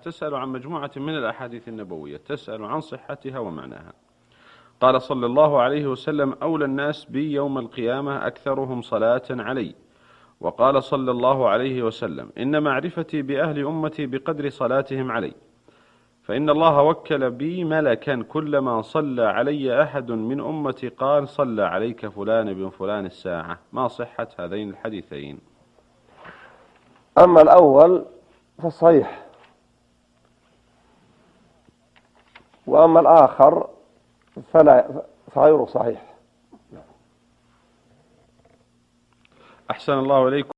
تسأل عن مجموعة من الأحاديث النبوية، تسأل عن صحتها ومعناها. قال صلى الله عليه وسلم: أولى الناس بي يوم القيامة أكثرهم صلاة علي. وقال صلى الله عليه وسلم: إن معرفتي بأهل أمتي بقدر صلاتهم علي، فإن الله وكل بي ملكا كلما صلى علي أحد من أمتي قال: صلى عليك فلان بن فلان الساعة. ما صحة هذين الحديثين؟ أما الأول فصحيح، وأما الآخر فغير صحيح. أحسن الله إليكم.